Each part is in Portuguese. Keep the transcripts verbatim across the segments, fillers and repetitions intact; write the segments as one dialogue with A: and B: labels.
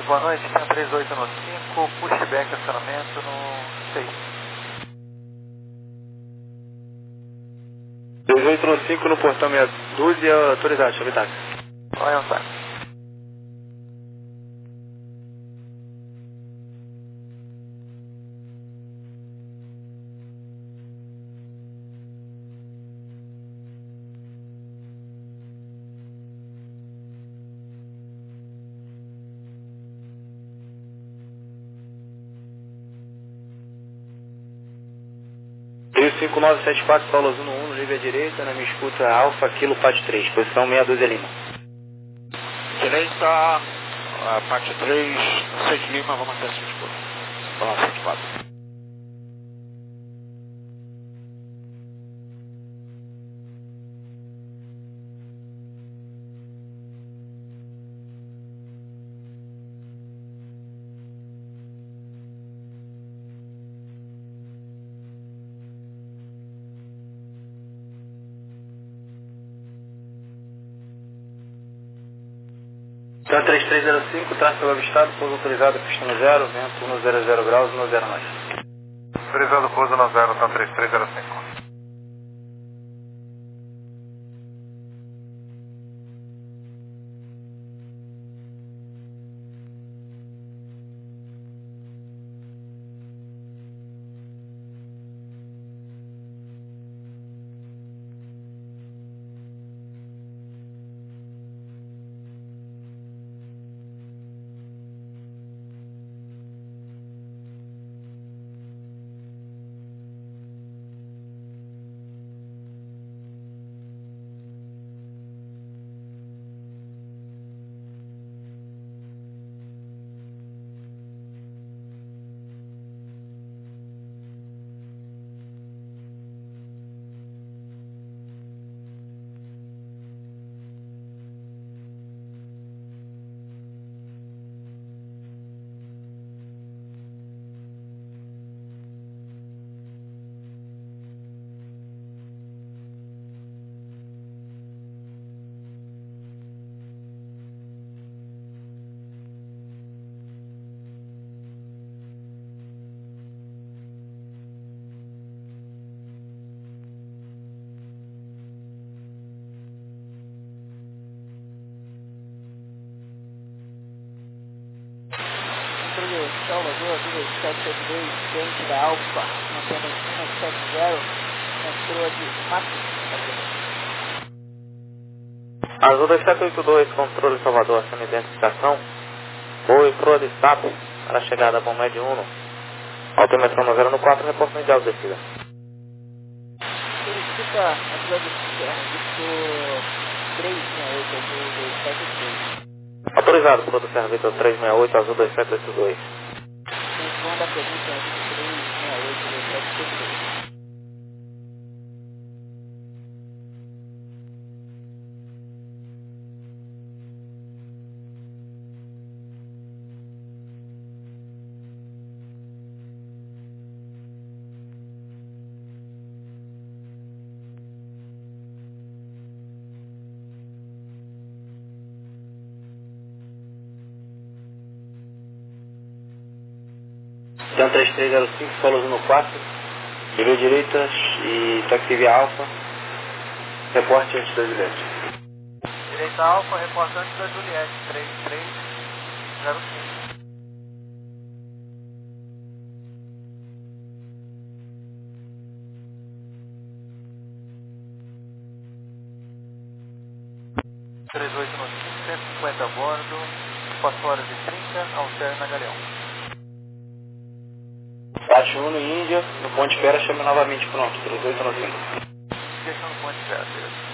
A: boa noite, tem três oito nove cinco, pushback acionamento no seis.
B: três oito nove cinco no portão meia dúzia, autorizado, chave táxi.
A: Olha um táxi.
B: três cinco nove sete quatro, Paulo Azuno um, livre à direita, na minha escuta Alfa, Kilo Pat três, posição meia dúzia Lima.
C: Direita, a parte três, seis Lima, vamos até sua escuta. Vamos lá, sete quatro.
B: Então três três zero cinco, tráfego avistado, pouso autorizado, pista no zero, vento no zero zero graus, no zero nove.
A: Autorizado pouso no zero, então três três zero cinco.
D: Salvador, número sete sete dois, frente da Alfa, antena cento e setenta, controle máximo.
B: Azul dois sete oito dois, controle Salvador, acima identificação. Oi, proa de status, para a chegada com médio Uno. Altímetro no zero no quatro, reporte de alta descida.
D: Solicita a sua serviço três seis oito, azul dois sete oito dois.
B: Autorizado, proa do serviço três seis oito, azul dois sete oito dois.
D: Responda a pergunta três seis oito, dois sete oito dois.
B: Então três três zero cinco, Paulo Azuno quatro, livre direita e táxi via Alfa, reporte antes da Juliette.
A: Direita Alfa, reportante da Juliette, três três zero cinco. três oito nove cinco, cento e cinquenta a bordo, quatro horas e trinta, alterna Galeão.
B: Bate Uno e Índia, no ponto de espera, chame novamente, pronto, três oito nove cinco.
A: Deixa no ponto de espera, beleza.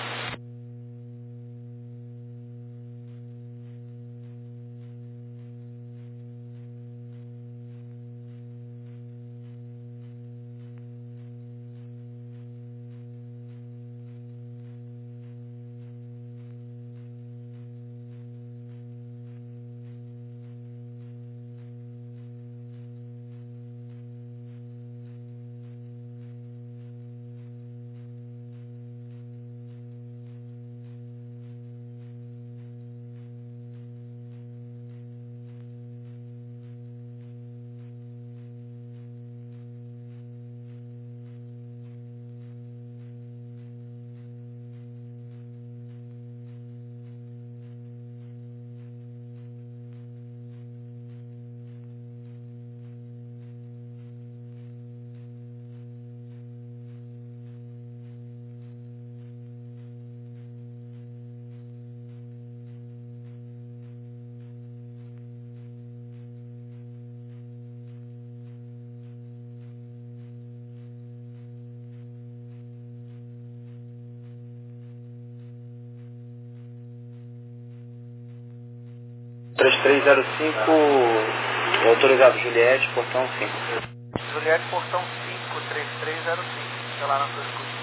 E: três três zero cinco, autorizado Juliette, portão cinco.
A: Juliette, portão cinco, três três zero cinco. Fica lá na sua escuta.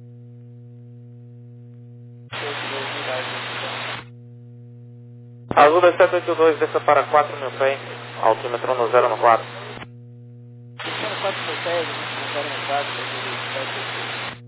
B: Azul dois sete oito dois, desça para quatro mil pés, altímetro no zero no quatro.
D: Descendo quatro mil pés, no zero no quatro, vai ser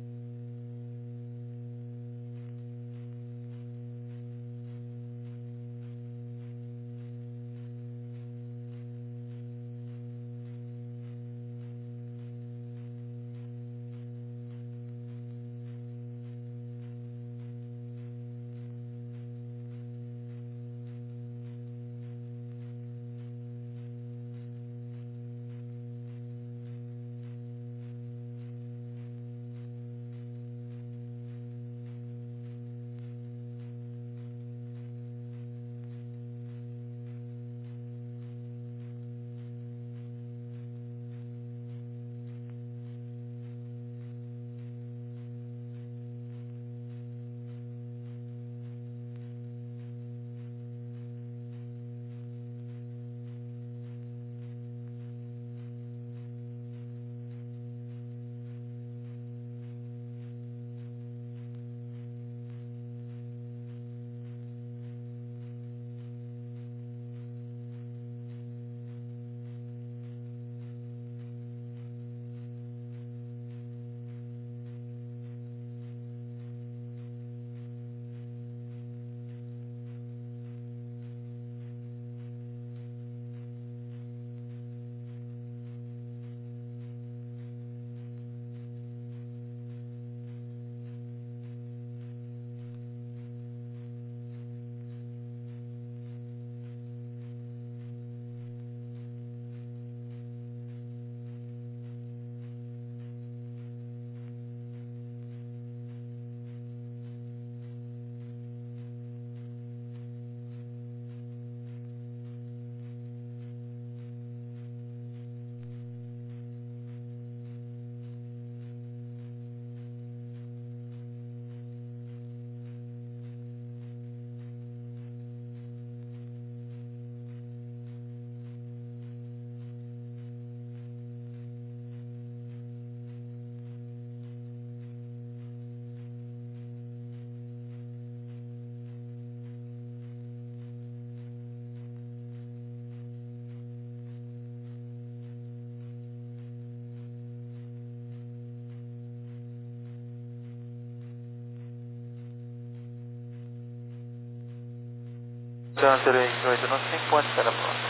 A: Câncer oito no cinco, pode ser a próxima.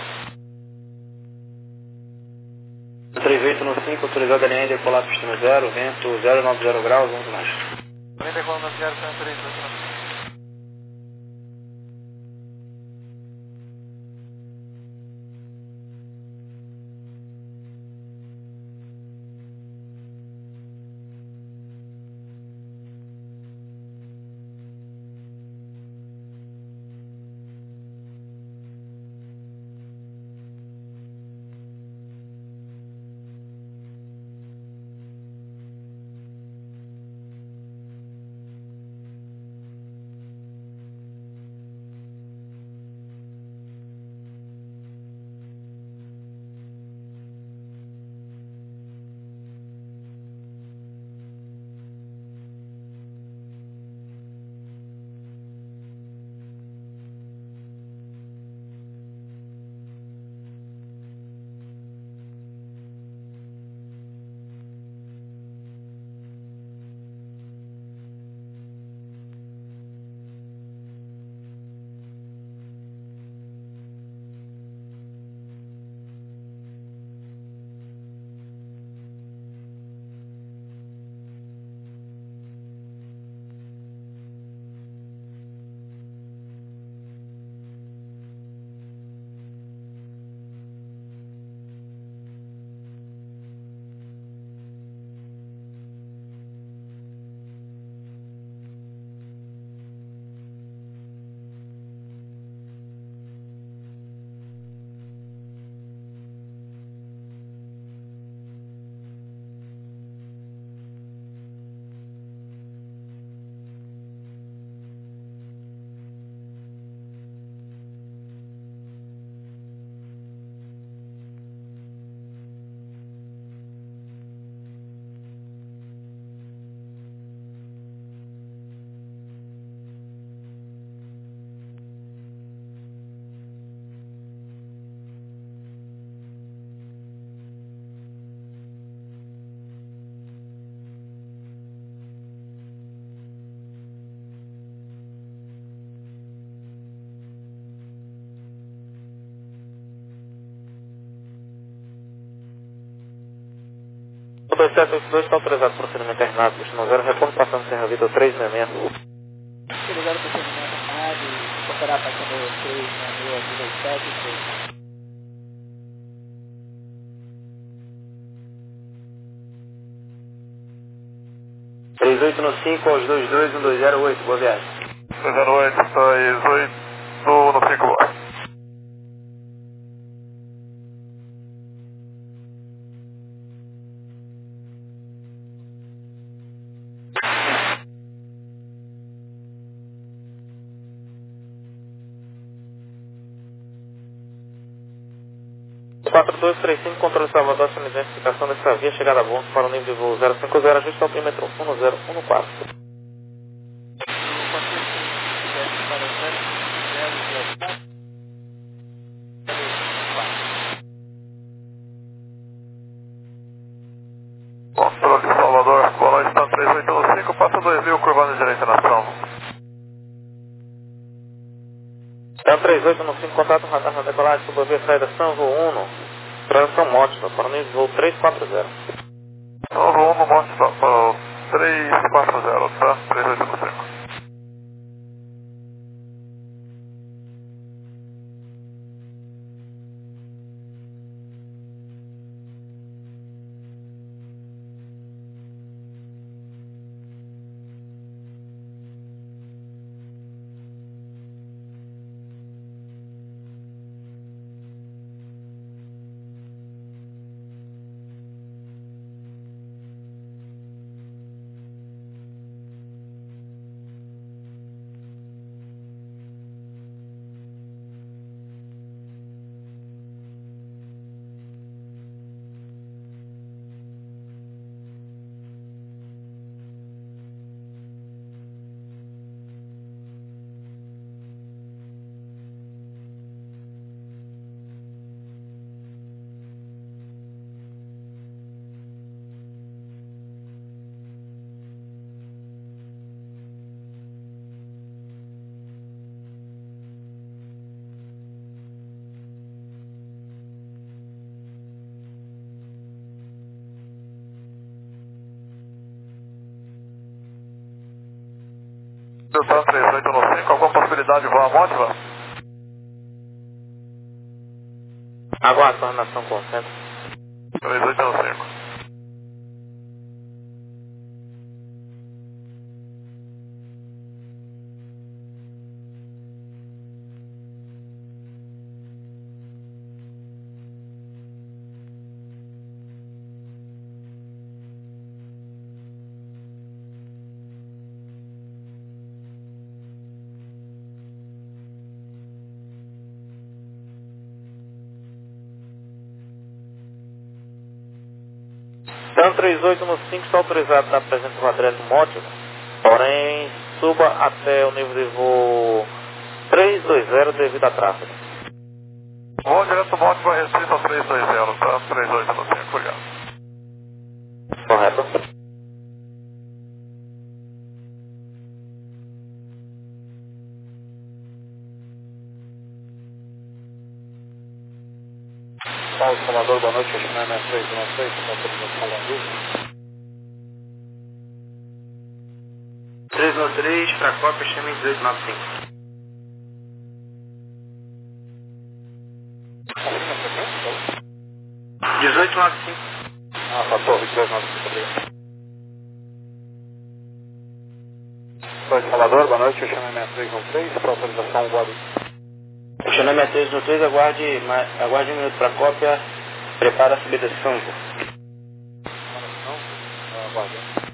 E: três oito no cinco, autorizado a linha de decolar pistão zero, vento zero nove zero graus, vamos mais.
A: Linha de decolar zero, câncer três oito no cinco.
B: dois sete oito dois está autorizado para procedimento terminado, destino zero, retorno passando Serra Vida trezentos e sessenta e seis.
D: Autorizado o procedimento terminado e operar passando trezentos e sessenta e seis, Azul dois sete oito dois.
E: três oito no cinco aos dois dois um dois zero oito, boa viagem.
A: dois zero oito, três oito no cinco, boa.
B: quatro dois três cinco, controle Salvador, ação de identificação dessa via, chegada a bom para o nível de voo zero cinco zero, ajuste ao altímetro um zero um quatro.
A: Controle Salvador, boa noite, está três oito cinco, passa dois mil, curvando em direita na ação.
B: É três oito cinco, contato radar na decolagem, subvia saída São Voo um, transição Mótica, para o nível de voo trezentos e quarenta.
A: São Voo um, Mótica, para o trezentos e quarenta, tá? três oito cinco. Delta três oito cinco, alguma possibilidade de voar a Mótiva?
B: Aguardo coordenação com o centro.
A: três oito cinco.
B: Então três oito cinco está autorizado na presença do quadrilho Mótica, porém suba até o nível de voo trezentos e vinte devido a tráfego.
A: Voo direto Mótica, Recife a trezentos e vinte, tá? três oito cinco, obrigado.
B: Correto.
C: Paulo Salvador, boa noite, hoje não é três um seis, está autorização da dúvida.
E: três nove três, para a cópia, chama dezoito nove cinco. dezoito nove cinco.
C: Ah, tá, torre, dois nove cinco, obrigado. Paulo Salvador, boa noite, hoje não é três um três, para autorização Guarulhos.
E: O Xaname é três no três, aguarde, ma- aguarde um minuto para a cópia, prepara a subida de São João.
C: Não, aguarde.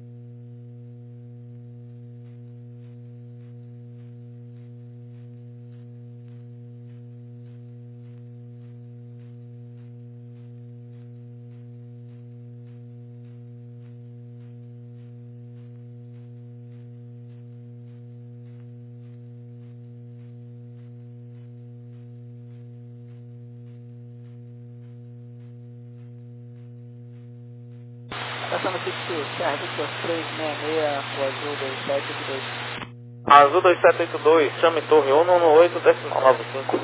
D: Passando fixo, Serra Victor trezentos e sessenta e seis, o Azul dois sete oito dois.
B: Azul dois sete oito dois, chame torre um um oito, decimal nove cinco.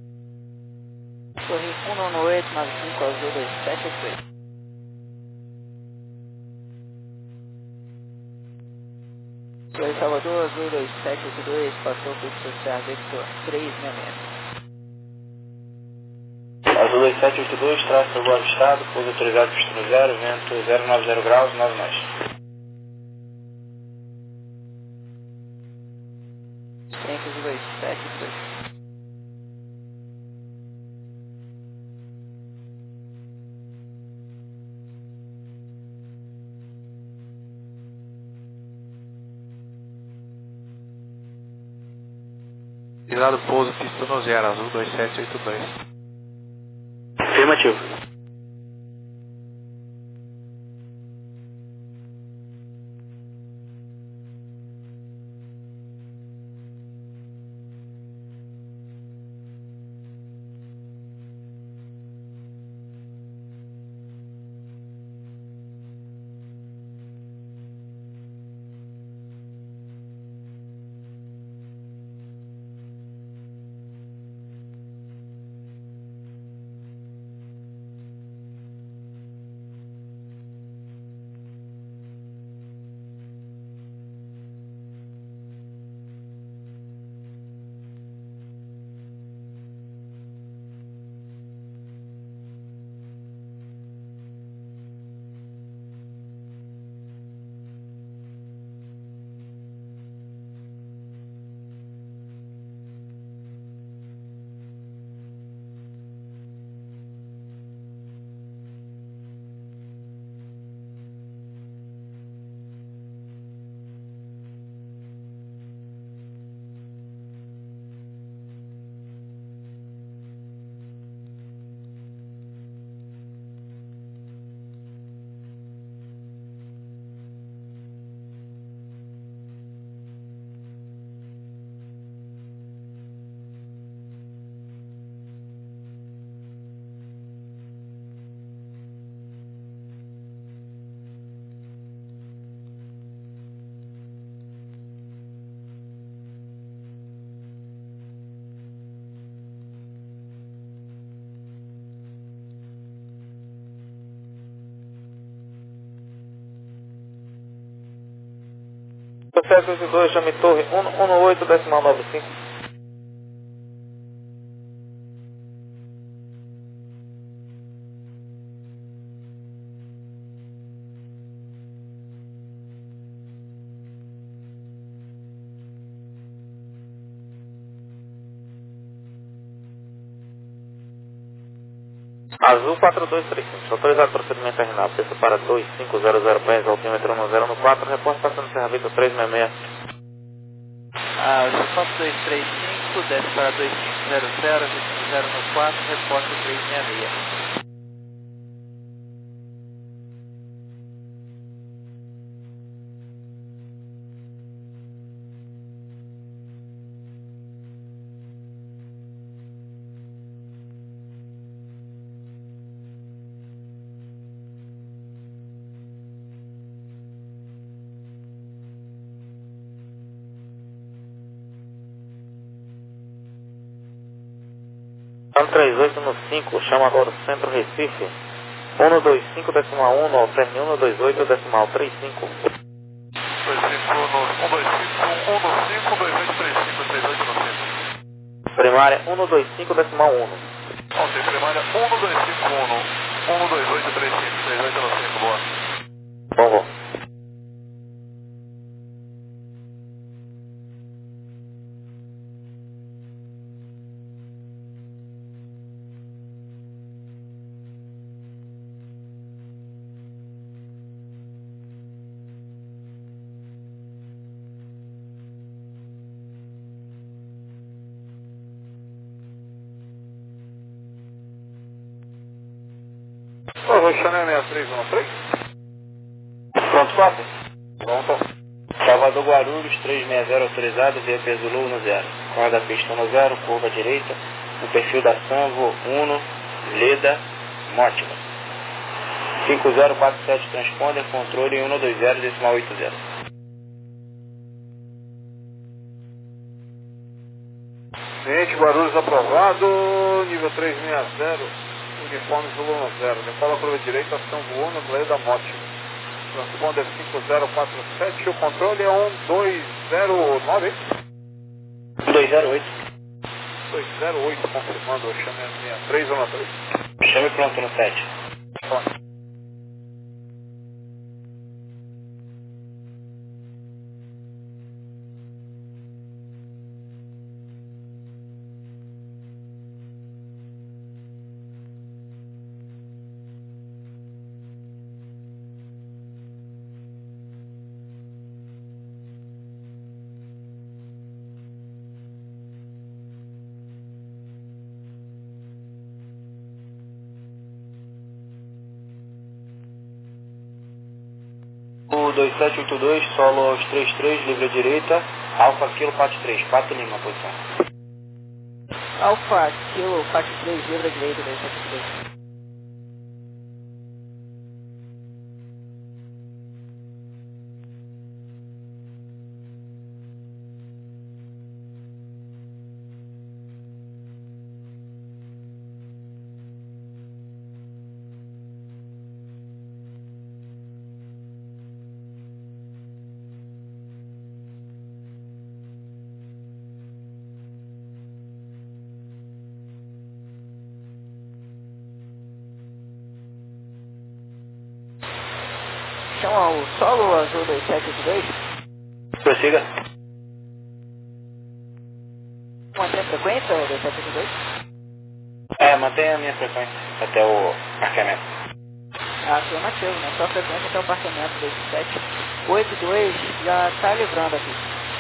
D: Torre um um oito nove cinco, Azul dois sete oito dois. Foi Salvador, Azul dois sete oito dois, passou fluxo Serra Vector três seis seis.
E: Azul dois sete oito dois, tráfego agora avistado, pouso autorizado pistão zero, vento zero nove zero graus, nove mais.
D: Centro dois sete dois.
A: Virado pouso, pista no zero, Azul dois sete oito dois.
E: Afirmativo.
B: sete oito dois, chame torre um um oito decimal nove cinco. Azul quatro dois três cinco, autorizado procedimento terminal, desça para dois cinco zero zero pés, altímetro um zero no quatro, repórte passando Serra Vector três seis seis.
A: Azul quatro dois três cinco, desce para dois cinco zero zero, zero no quatro, repórte três seis seis.
B: três oito no cinco, chama agora o Centro Recife, um dois cinco decimal um, alterne um dois oito decimal três cinco.
A: dois cinco no um dois cinco, um no cinco, dois oito três cinco, três oito no cinco.
B: Primária um dois cinco decimal um.
A: Ok, primária um dois cinco um, um dois oito três cinco, três oito no cinco, boa.
B: Bom, bom.
C: Ô, Chanel seis três um três.
E: Pronto, quatro? Pronto. Salvador Guarulhos, três seis zero autorizado, via peso Zulu no zero. Corda pista no zero, curva direita, no perfil da Sanvo, Uno, Leda, Mótima. cinco zero quatro sete transponder, controle um dois zero decimal oito zero.
C: Cliente Guarulhos aprovado, nível três seis zero, uniforme Zulu no zero. Decola curva direita, ação voando, Leda Mótima.
A: Transponder cinco zero quatro sete, o controle é um dois zero nove.
E: dois zero oito.
A: dois zero oito, confirmando, eu chame a minha três um três.
E: Chame pronto no sete.
A: Pronto.
E: O dois sete oito dois, solo aos três três, livre à direita, Alfa Kilo Pat três, quatro Lima, posição.
D: Alfa Kilo Pat três, livre à direita, dois sete três. Chama o solo azul dois sete oito dois.
E: Prossiga.
D: Mantém a frequência, o dois sete oito dois?
E: É, mantenha a minha frequência até o marcamento.
D: Afirmativo, né? Só a frequência até o parqueamento dois sete oito dois já está livrando aqui.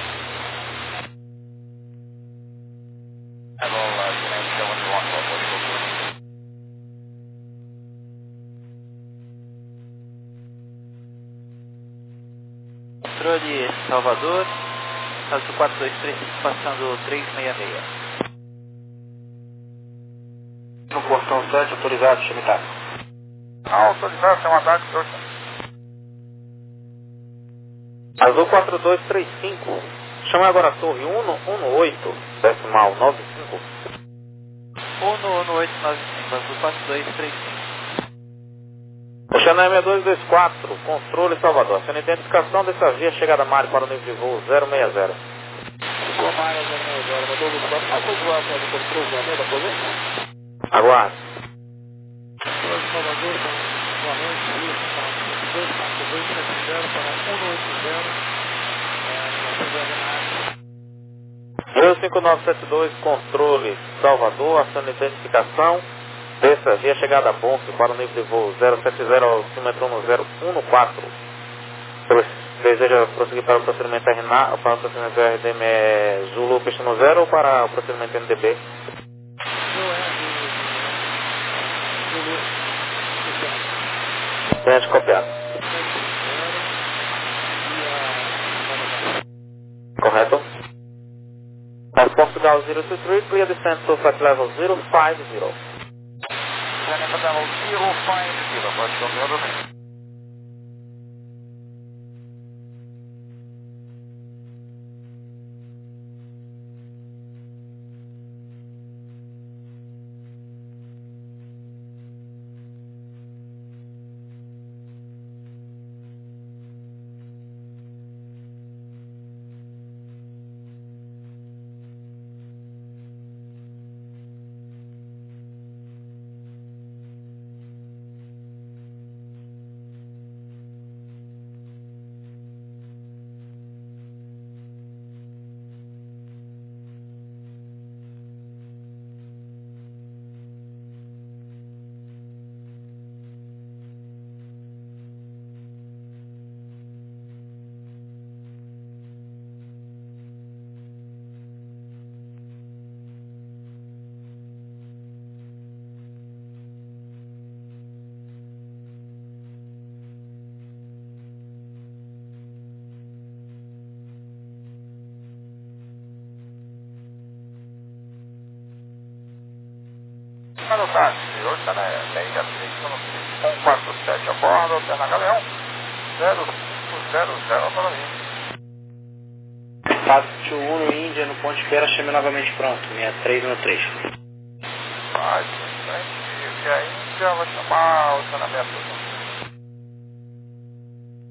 B: Controle Salvador, Azul quatro dois três cinco, passando três seis seis.
E: No portão sete, autorizado, chame tá.
A: Ah, autorizado, tem um ataque, senhor.
B: Azul quatro dois três cinco, chama agora a torre um um oito, decimal nove cinco. um um oito nove cinco, Azul quatro dois três cinco. Oceanária seis dois dois quatro, controle Salvador. Sendo identificação dessa via, chegada Mário para o nível de voo zero seis zero.
A: Ficou Mário zero seis zero, mandou o quatro, mas foi voar com a do três da aposenta?
B: Aguarde.
A: Controle Salvador, boa noite, isso, para dois quatro dois sete zero, para um oito zero, não tem nada.
B: dois cinco nove sete dois, controle Salvador, ação de identificação dessa via, chegada a Bonfim para o nível de voo zero sete zero, altímetro zero um quatro. Deseja prosseguir para o procedimento R N A, para o procedimento R D M Zulu Pistão Zero ou para o procedimento N D B? Tenha copiado. Correto? As Portugal zero two three, clear descent to flight level zero five zero.
A: Planeta level zero five zero, pode chover novamente. Para o táxi, Oceanária seis três um quatro sete a bordo, Alterna Galeão zero cinco zero zero para mim.
E: Fábio Uno Índia no ponto de espera, chame novamente pronto, seis três um três.
A: Vai, frente, e a Índia vai chamar o saneamento.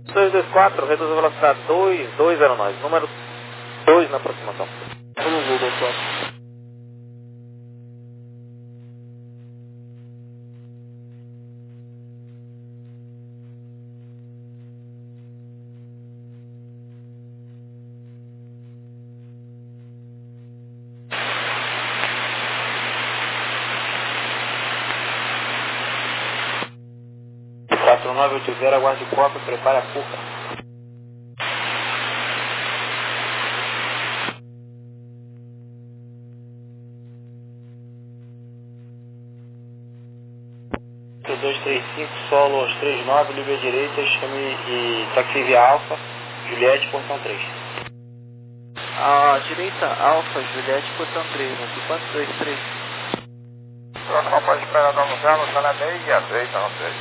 B: dois dois quatro, reduz a velocidade dois dois zero nove, número dois na aproximação.
E: dois dois quatro. quatro nove oito zero, aguarde copa, prepare a Puca. dois três cinco, solo aos três nove, livre à direita, chame e táxi via Alfa, Juliette, portão três.
D: A direita, Alfa, Juliette, portão três, aqui quatro dois três.
A: Próxima pode esperar da Luzano, Sala meia, três, não três.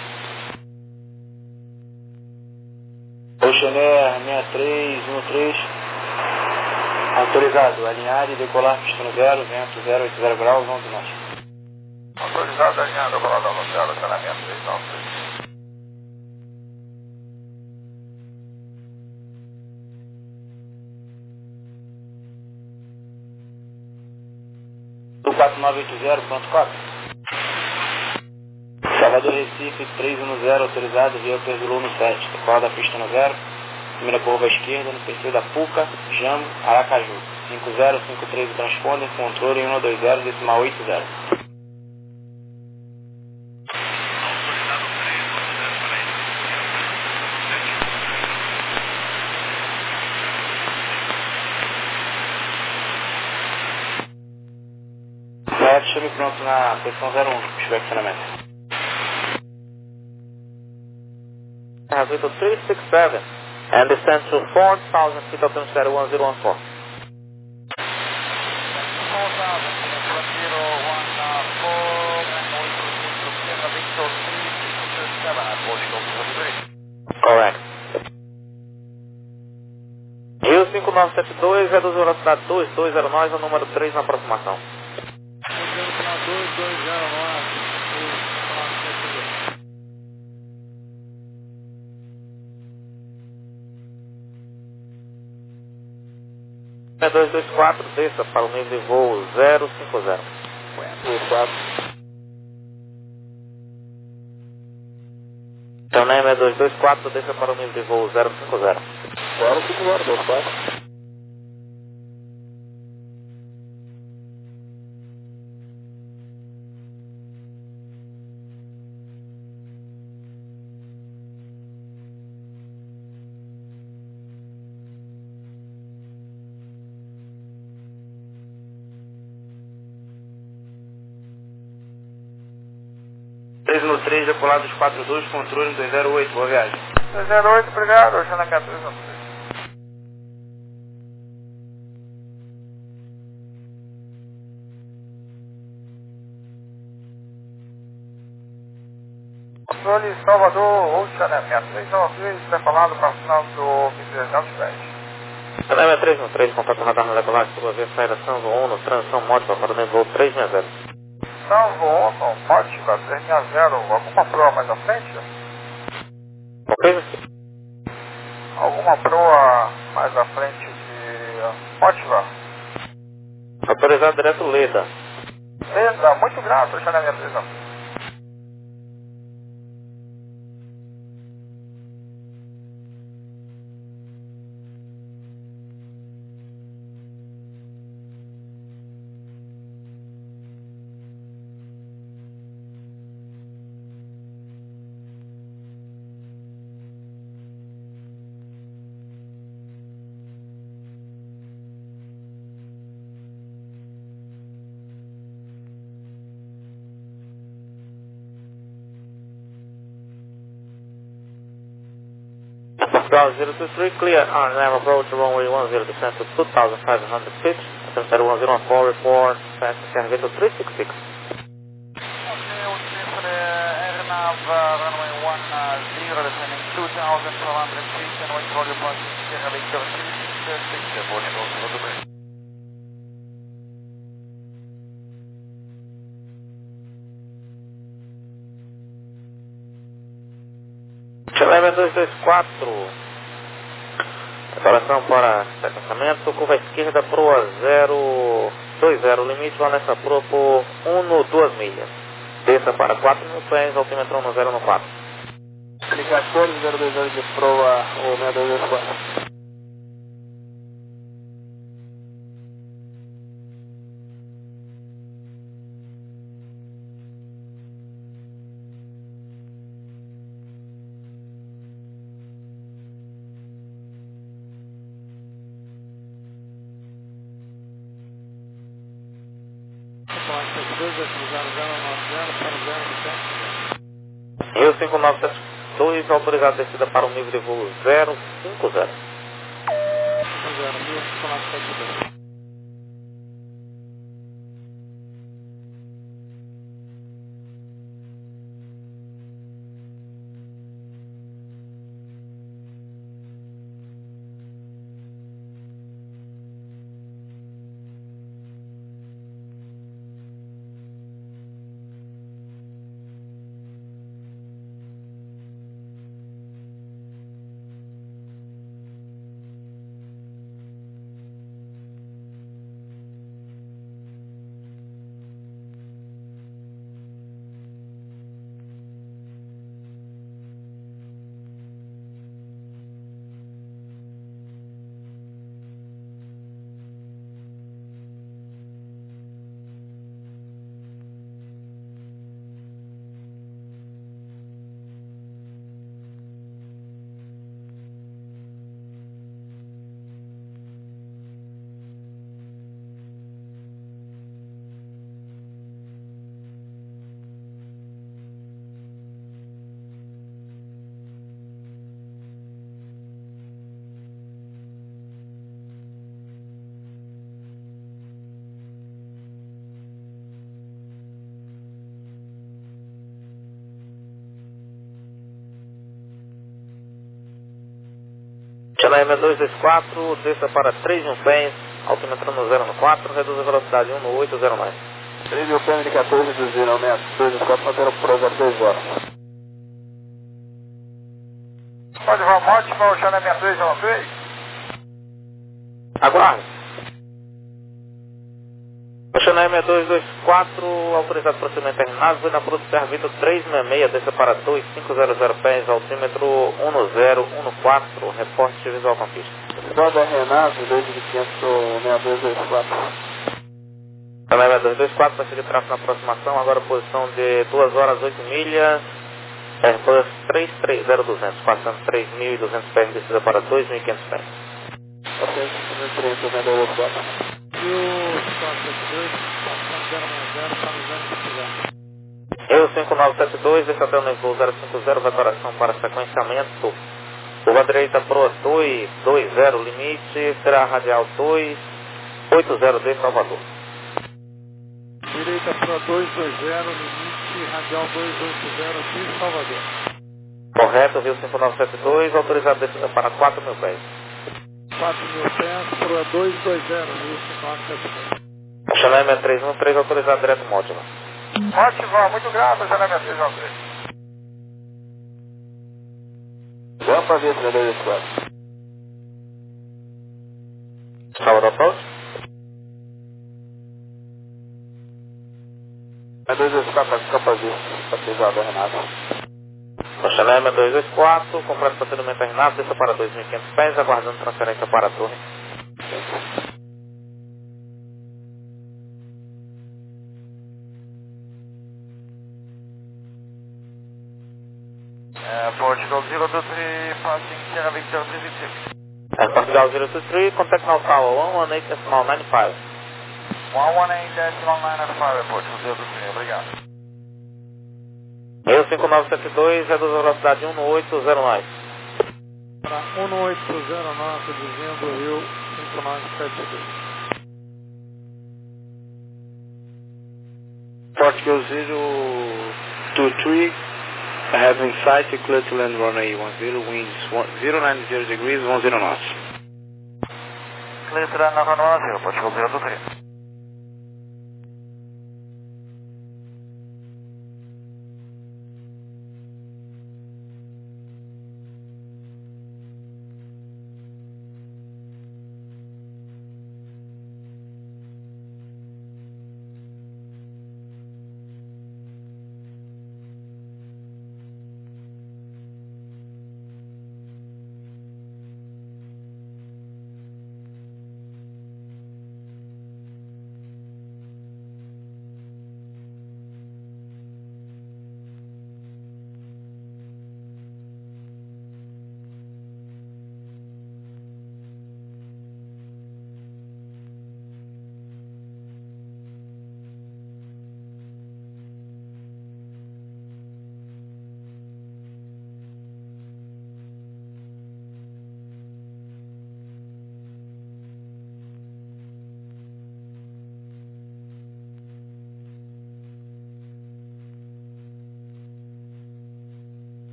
E: Oceaner sessenta e três um três, autorizado, alinhar e decolar pistão zero, vento zero oito zero graus, onze nós.
A: Autorizado, alinhado, decolar da Luzano, Sala meia, três, não três.
E: quatro nove oito zero, pronto, quatro. Salvador Recife, três um zero, autorizado, via Perzulu no sete, decolar da pista no zero, primeira curva à esquerda, no perfil da Puca, Jamo, Aracaju, cinco zero cinco três transponder, controle um dois zero, decimal oito zero. Chame pronto na posição zero um, se tiver funcionamento.
B: Havito três seis sete and descend to four thousand feet of zero one zero one four.
A: four thousand, zero one four, and we proceed to Sierra Victor three six seven at Portugal three.
B: Correct. Rio cinco nove sete dois, reduz a velocidade dois dois zero nove, o número três na aproximação.
A: dois dois zero nove,
B: dois dois quatro, desça para o nível de voo zero cinco zero. Então, name é dois dois quatro, desça para o nível de voo zero cinco zero.
E: zero cinco zero, dois quatro. três no três, decolado dos quatro dois, controle dois zero oito, boa viagem.
A: dois zero oito, obrigado, hoje na minha três no três. Controle Salvador, Oceaner, minha três no três, está falando para o final do mil trezentos pés.
B: Name é três no três, contato radar molecular, sua vez, saída Sanvo um, transição módica para o nível voo três seis zero.
A: Salvo Ono, Mótica, três seis zero, alguma proa mais à frente?
B: Ok?
A: Alguma proa mais à frente de Mótica?
B: Autorizado direto Leda.
A: Leda, muito grato, deixa na minha prisão.
B: Ground zero two three, clear on nav approach runway one zero, descent to two thousand five hundred feet, zero one zero one four, report, passenger Victor three six six.
A: Okay, we'll see air nav runway one zero, descending two thousand five hundred feet, and we call you passenger Victor three six six, Portugal zero two three.
B: dois dois quatro. Preparação para sequenciamento, curva esquerda, proa zero dois zero, limite nessa proa por um, duas milhas. Desça para quatro mil pés, altímetro no zero no quatro.
E: quatorze zero dois zero de proa, ou seis dois dois quatro.
B: Rio cinco nove sete dois, autorizado descida para o nível de voo zero cinco zero. Channel M dois dois quatro, desça para três mil pés, altímetro no zero no quatro, reduz a velocidade um no oito zero nove.
E: três mil pés de quatorze do zero, aumento, dois dois quatro, mantendo pro zero dois zero.
A: Pode voar, ótimo, o Channel M dois zero três.
B: Aguarde. Channel M dois dois quatro, autorizado procedimento terminado, foi na Bruto Serra Vitor três seis seis, desça para dois cinco zero zero pés, altímetro um no zero um no quatro, reporte visual com pista.
E: Roda Renato, dois mil e quinhentos, seis dois dois quatro.
B: Channel M dois dois quatro, vai seguir tráfego na aproximação, agora posição de duas horas oito milhas, Airbus três três zero duzentos, passando três mil e duzentos pés, descida para dois mil e quinhentos pés.
E: Ok, cinco mil e trinta, seis dois dois quatro.
B: Eu cinco nove sete dois, esse hotel no voo zero cinco zero, preparação para sequenciamento. Curva direita proa dois dois zero, limite será radial dois oito zero de Salvador.
D: Direita proa dois dois zero, limite radial dois oito zero de Salvador.
B: Correto, Rio cinco nove sete dois, autorizado descida para quatro mil pés.
D: quatro mil pés, proa dois dois zero, Rio cinco nove sete dois.
B: Channel M três um três, autorizado direto Módula.
A: Ótimo, muito grato, Channel M dois zero três.
E: Vamos para ver, seis dois dois quatro.
B: Salvador Approach.
E: seis dois dois quatro, para ficar para ver, para pesado, Renato.
B: Channel M dois dois quatro, completo procedimento terminado, desça para dois mil e quinhentos pés, aguardando transferência para a torre.
A: Uh, Portugal zero two three, passing Sierra Victor three six six.
B: Air Portugal zero two three, contact now tower one one eight decimal nine five.
A: one one eight decimal nine five, Portugal zero two three, obrigado.
B: Eu cinco nove sete dois, reduz a velocidade um no oito zero nove.
D: Para um no oito zero nove, dizendo Rio cinco nove sete dois.
E: Portugal zero two three, I have in sight to clear to land runway one zero, winds zero nine zero degrees, one zero knots.
A: Clear to land runway one zero, Portugal zero two three.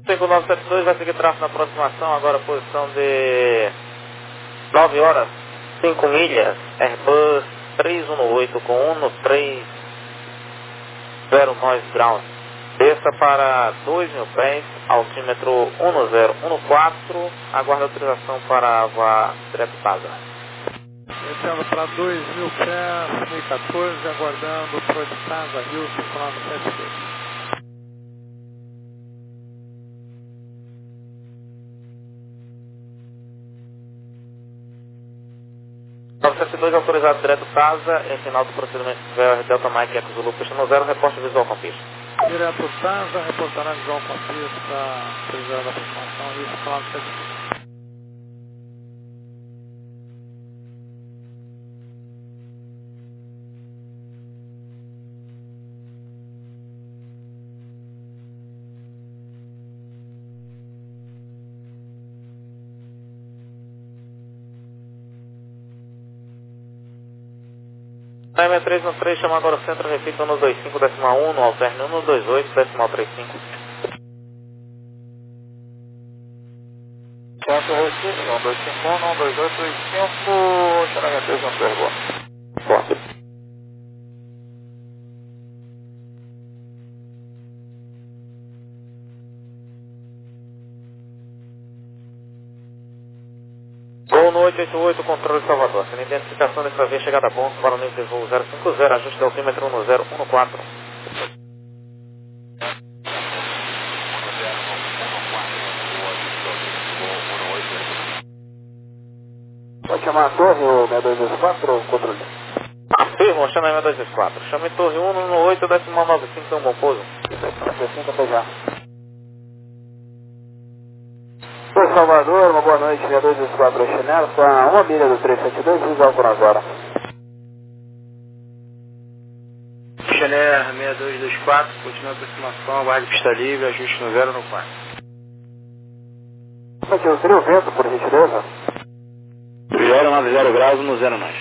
B: cinco nove sete dois vai seguir tráfego na aproximação, agora posição de nove horas, cinco milhas, Airbus três um oito com um três zero nove ground. Desça para dois mil pés, altímetro um zero um quatro, aguarda autorização para voar direto casa.
F: Descendo para dois mil pés, mil e quatorze, aguardando para de casa, Rio cinco nove sete dois.
B: nove sete dois autorizado direto casa, em final do procedimento V R Delta Mike Eco Zulu, pista no zero, reporte visual com pista.
F: Direto casa, reportará visual com pista, autorizado a aproximação, Rio cinco nove sete dois.
B: Na M três no três, chama agora o centro, repita um dois cinco, decimal um, no alterne um dois oito, decimal trinta e cinco.
A: Centro repita, um dois cinco um, um dois oito, dois cinco, chama M três no três, boa.
B: Boa. Gol no oito oito oito, controle Salvador. Sendo identificação dessa via, chegada a ponto para o nível de voo zero cinco zero, ajuste do altímetro um zero um quatro.
A: Pode chamar a torre, o seis dois dois quatro, ou controle?
B: Afirmo, chama a seis dois dois quatro. Chame torre um no oito, decimal nove cinco, um bom pouso.
A: nove cinco, até já. Oi, Salvador, uma boa noite, seis dois dois quatro Chinelo, com a uma milha do três sete dois, visual por agora.
E: Chinelo seis dois dois quatro, continua a aproximação, aguarde pista livre, ajuste no zero no quatro.
A: Aqui, eu teria o vento, por gentileza?
E: zero nove zero graus no zero nós.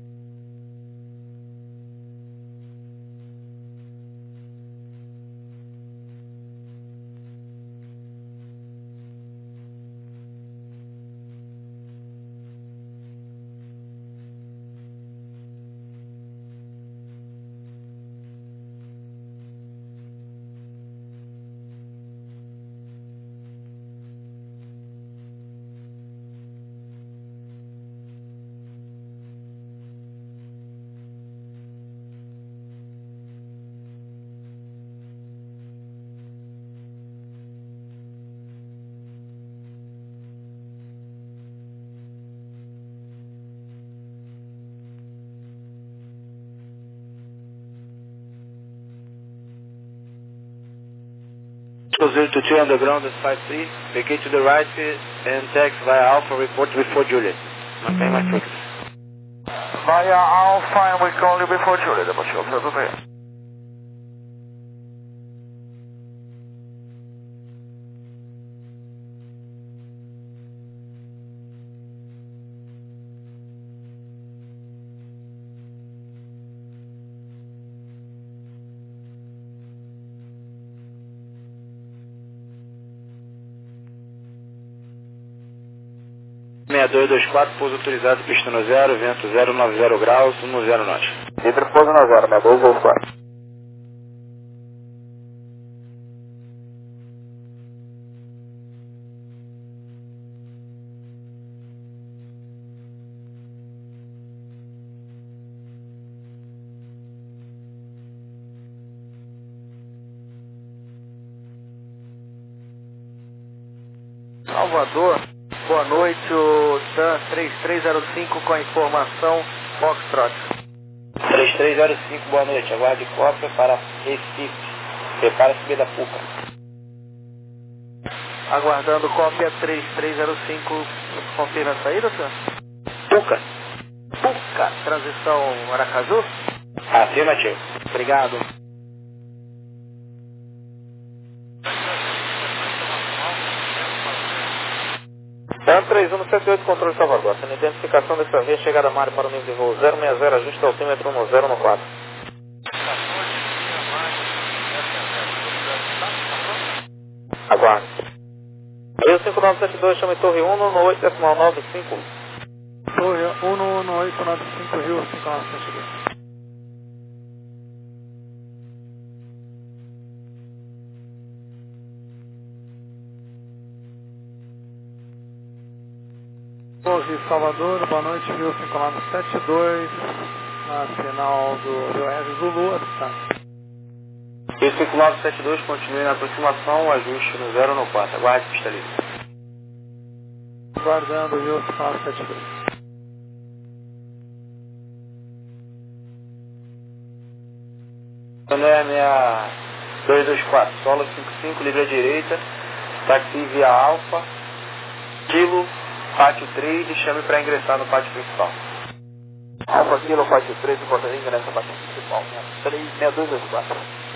E: zero two two underground at five three, vacate to the right and taxi via Alpha, report before Juliet. Maintain my frequency.
A: Via Alpha, and we call you before Juliet, double shield, double three.
E: seis dois dois quatro, pouso autorizado, pista no zero, vento zero nove zero graus, um zero nós.
A: Livre pouso no zero, seis dois dois quatro.
F: Salvador, boa noite, o Dan três três zero cinco com a informação Foxtrot.
E: três três zero cinco, boa noite, aguarde cópia para Recife, prepara subir da Puca.
F: Aguardando cópia três três zero cinco, confirma a saída, senhor?
E: Puca.
F: Puca, transição Aracaju?
E: Afirmativo.
F: Obrigado.
B: Dan três um sete oito, controle Salvador. Sendo identificação dessa via, chegada a Mário para o nível de voo zero seis zero, ajuste ao altímetro um zero quatro. Aguarde. Rio cinco nove sete dois, chame Torre um no oito decimal nove cinco.
F: Torre um no oito nove cinco, Rio cinco nove sete dois. Torre Salvador, boa noite, Rio cinco nove sete dois, na final do Rio R Zulu, assistente.
E: Rio cinco nove sete dois, continue na aproximação, ajuste no zero no quatro, aguarde pista livre.
F: Guardando o Rio cinco nove sete dois.
E: André seis dois dois quatro, solo cinco cinco, livre à direita, táxi via Alfa, Kilo, pátio três e chame para ingressar no pátio principal.
A: Alfa Kilo, pátio três, encontra ingressa no pátio principal. três seis dois dois quatro.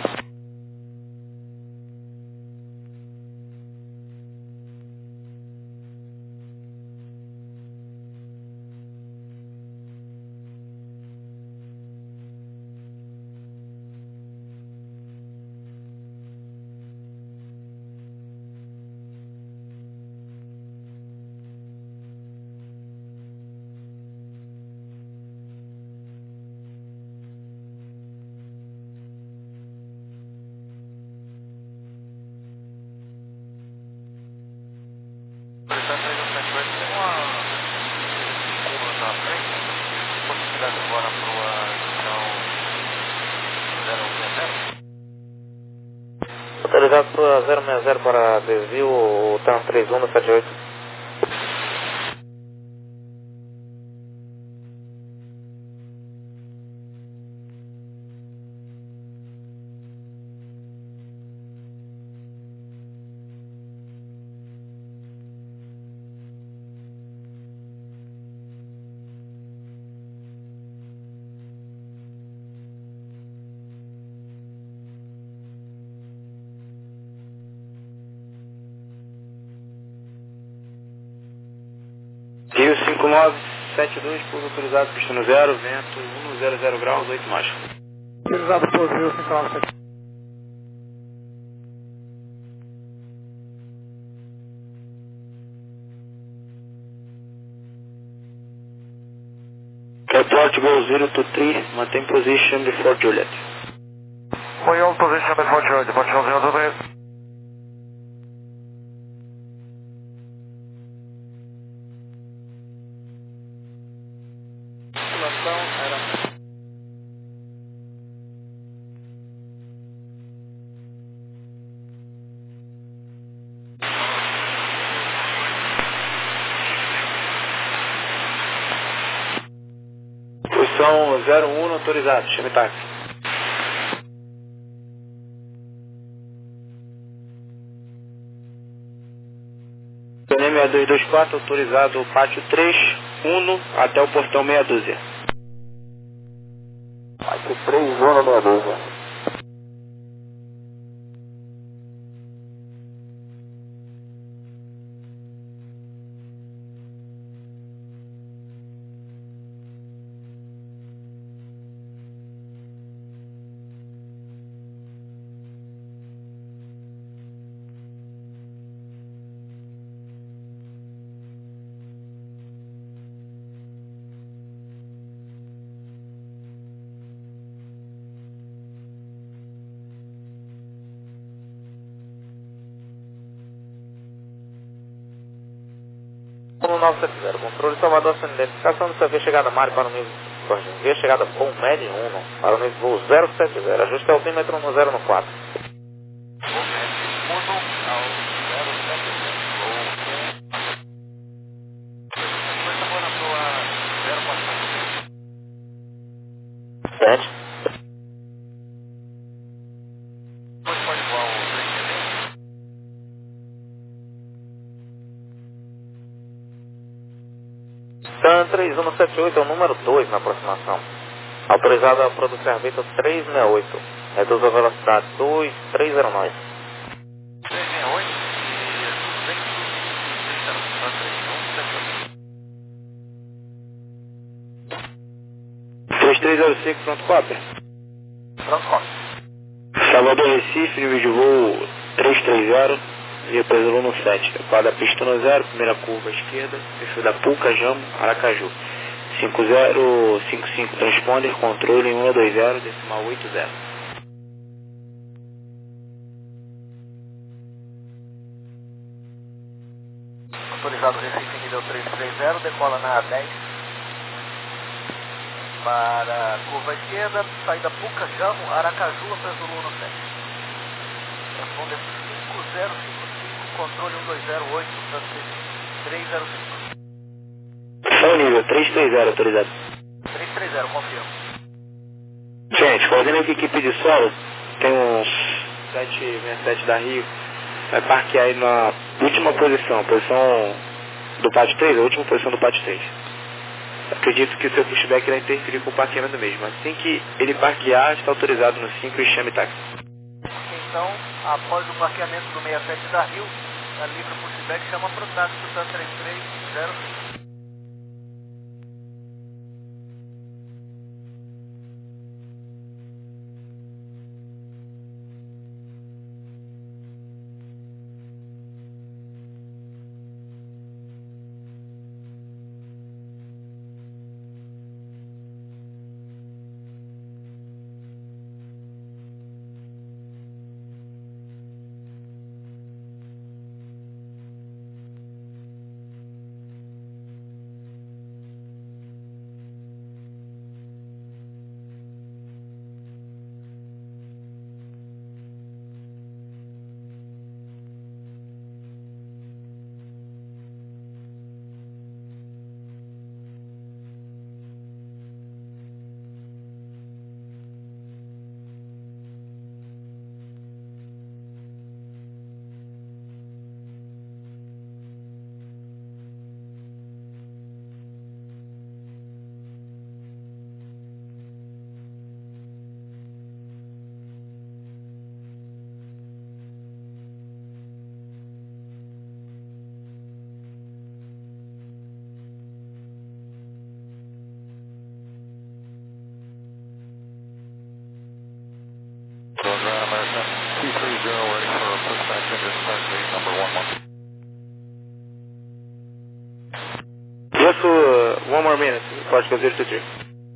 B: Autorizado sua zero seis zero para desvio, o TAM três um no sete oito.
E: Rio cinco nove sete dois, pouso autorizado, pista no zero, vento um zero zero graus, oito mais.
F: Autorizado pouso Rio cinco nove sete dois.
E: Report Go zero two three, mantém position before Juliet.
A: We hold position before Juliet, departure zero two three.
E: Posição zero um autorizado, chame táxi. P N seis dois dois quatro, autorizado pátio três, um até o portão meia dúzia.
A: Pátio três, um meia dúzia.
B: um nove sete zero, controle Salvador, sendo identificação do seu via chegada Mário para o nível, via chegada Bom Médio um para o nível voo zero sete zero, ajuste altímetro no zero no quatro. Sete. TAM três um sete oito é o número dois na aproximação. Autorizado a produzir serviço três seis oito. Reduz a velocidade dois três zero nove.
A: três seis oito e
E: três três zero cinco, pronto cópia.
A: Pronto, cópia.
E: Salvador Recife, nível de voo três três zero, via peso Luno sete. Decola da pista no zero, primeira curva à esquerda, perfil da Puca, Jambo, Aracaju. cinco zero cinco cinco transponder, controle em um dois zero, decimal oito zero.
G: Autorizado Recife nível trezentos e trinta, decola na A dez para curva esquerda, saída Puca, Jambo, Aracaju, peso Luno sete. Transponder cinco zero cinco cinco, controle um dois zero oito, três zero cinco.
E: São nível trezentos e trinta autorizado.
G: trezentos e trinta, confirmo.
E: Gente, fazendo aqui equipe de solo, tem uns sete sessenta e sete da Rio, vai parquear aí na última posição, posição do pátio três, a última posição do pátio três. Acredito que o seu pushback irá interferir com o parqueamento mesmo. Assim que ele parquear, está autorizado no cinco e chame táxi.
G: Então, após o parqueamento do sessenta e sete da Rio, a livre pushback chama para o táxi do três três zero cinco.
A: T three zero ready for pushback engine start gate number one one.
E: Just uh, one more minute, Portugal zero two three.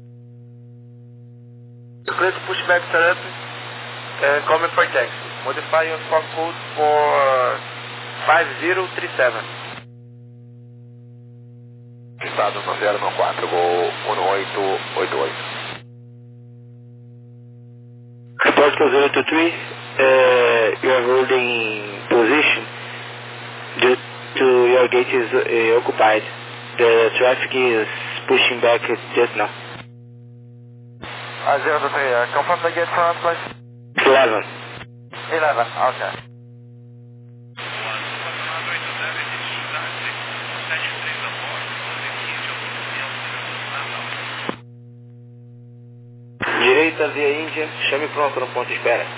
G: Clear to pushback setup and coming for taxi. Modify your spot code for five zero three seven.
A: Estado no zero no quatro, voo um oito oito oito.
E: Portugal zero two three, uh, you are holding position due to your gate is uh, occupied. The traffic is pushing back just now.
G: Uh, zero two three, uh, confirm the gate front, please.
E: eleven.
G: eleven, okay.
E: Direita via Índia, chame pronto no ponto de espera.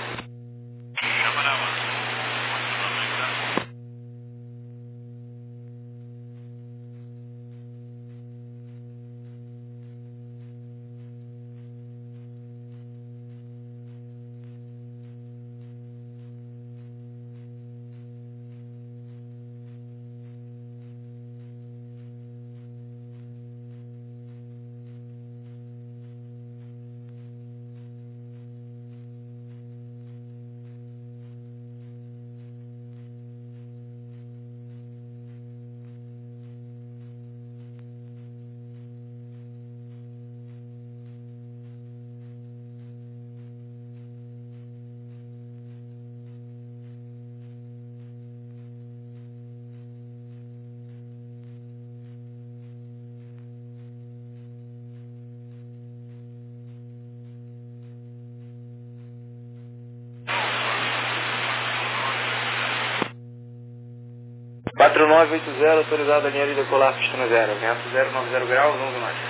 E: quatro nove oito zero, autorizado a linha de decolar, pista no zero, vento zero nove zero graus, onze nós.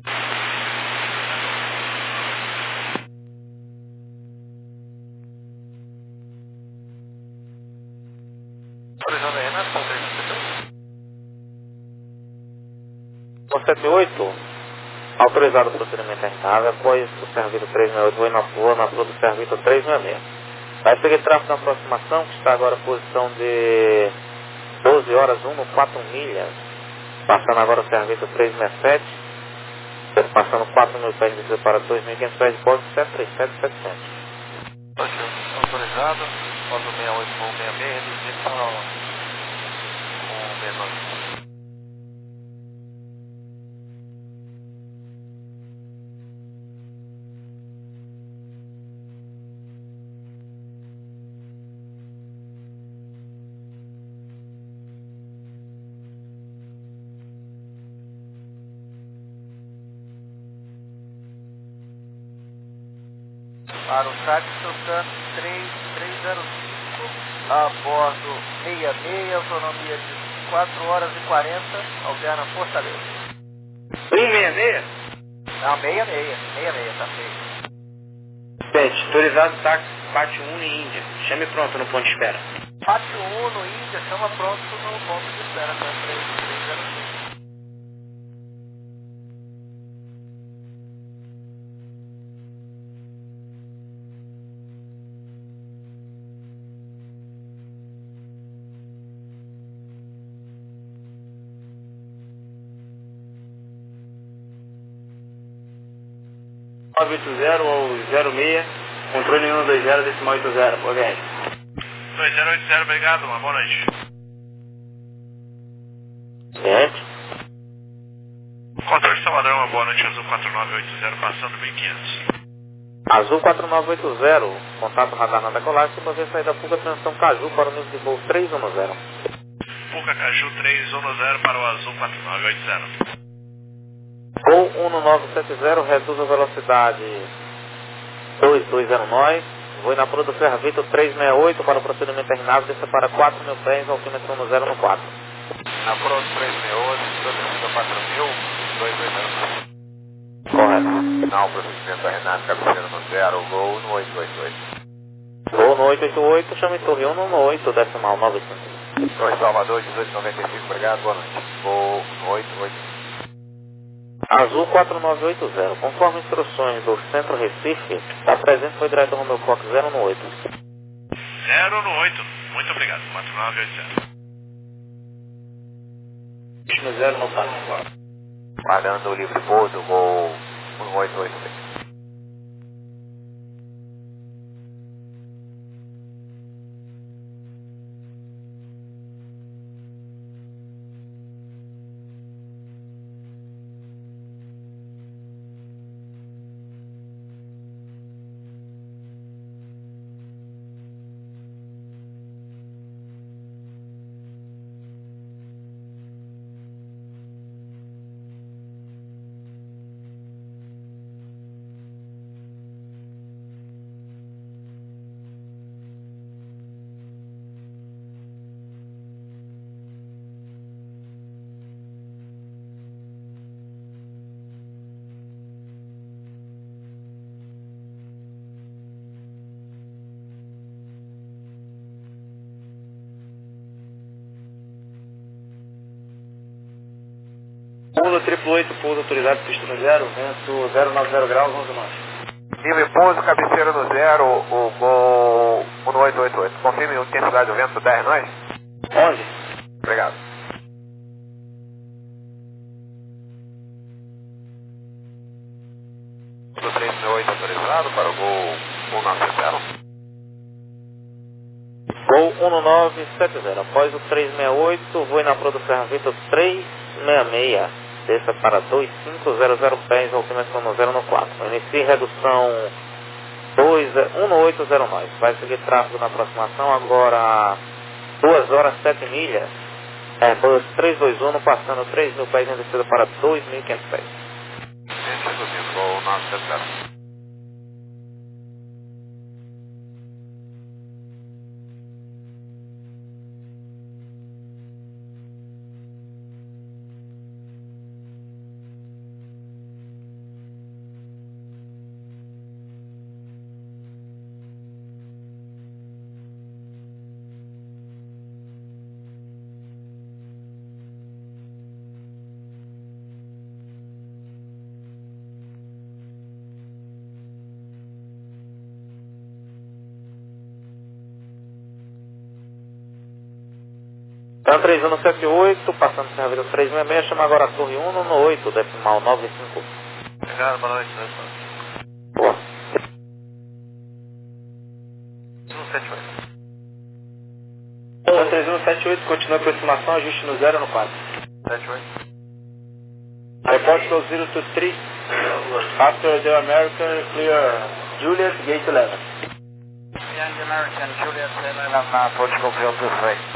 G: Autorizado aí, né?
B: cento e setenta e oito, autorizado o procedimento em nave, após o serviço trezentos e sessenta e oito, voo na rua, na rua do serviço trezentos e sessenta e seis. Vai seguir tráfego na aproximação, que está agora em posição de doze horas, um no quatro milhas. Passando agora o serviço trezentos e sessenta e sete. Passando quatro mil pés de para dois mil e quinhentos pés de bordo, sete três sete setecentos.
A: Autorizado, modo sessenta e oito, voo sessenta e seis, reduzido para o menor. Para o táxi Santana três três zero cinco, a bordo sessenta e seis, autonomia de quatro horas e quarenta, alterna Fortaleza.
E: cento e sessenta e seis?
A: Não, sessenta e seis, sessenta e seis, tá feio.
E: Pente, autorizado táxi Pátio um em Índia. Chame pronto no ponto de espera.
A: Pátio um no Índia, chama pronto no ponto de espera, tá? três três zero cinco.
E: nove oito zero ao zero seis, controle um dois zero, decimal oito zero, boa viagem.
C: dois zero oito zero, obrigado, uma boa noite.
B: Ciente?
C: Controle Salvador, uma boa noite, Azul quatro nove oito zero, passando mil e quinhentos.
B: Azul quatro nove oito zero, contato radar na decolagem, uma vez sair da Puca, transição Caju para o nível de voo três um zero.
C: Puca Caju três um zero para o Azul quatro nove oito zero.
B: Gol um nove sete zero, reduz a velocidade dois dois zero nove, voe na Prua do Serra Vitor trezentos e sessenta e oito para o procedimento terminado, desça para quatro mil pés, altímetro no zero no quatro.
A: Na Pro trezentos e sessenta e oito, procedimento quatro mil, dois dois zero.
B: Correto.
A: Final, procedimento Renato, cabeceira no zero, gol no oito oito oito.
B: Gol no oito oito oito, chame Torre um no oito, decimal nove cinco.
A: Torre Salvador, dezoito noventa e cinco, obrigado, boa noite. Gol no oito oito.
B: Azul quatro nove oito zero, conforme instruções do Centro Recife, está presente foi direto ao Romeu Fox zero no oito.
C: zero no oito, muito obrigado, quatro nove oito zero.
E: No zero no quatro.
A: Guardando o livre voo do gol um oito oito seis.
E: Pouso triplo oito, pouso autorizado, pista no zero, vento zero nove zero graus, onze nós.
A: Livre pouso, cabeceira no zero, o gol um oito oito oito. Confirme a intensidade do vento dez nós.
E: onze.
A: Obrigado. Do trezentos e oito autorizado para o gol um nove sete zero.
B: Gol um nove sete zero, após o trezentos e sessenta e oito, voe na Prua do Serra Vitor trezentos e sessenta e seis. Desça para dois cinco zero zero pés, altímetro no zero no quatro. Inicie redução um oito zero nove. Vai seguir tráfego na aproximação agora duas horas sete milhas. É, Bus trezentos e vinte e um, passando três mil pés em descida para dois mil e quinhentos pés.
A: Reduzindo, gol nove sete zero.
B: Dan três um no sete oito, passando sem avião três seis seis, chama agora a torre um no oito, decimal nove cinco.
A: Obrigado, boa noite.
B: Boa.
A: um sete oito.
E: Dan três um no sete oito, continua a aproximação, ajuste no zero no quatro.
A: sete oito.
E: Report to zero two three. After the American, clear Juliet, gate eleven.
A: Young American, Juliet eleven, uh, Portugal zero two three.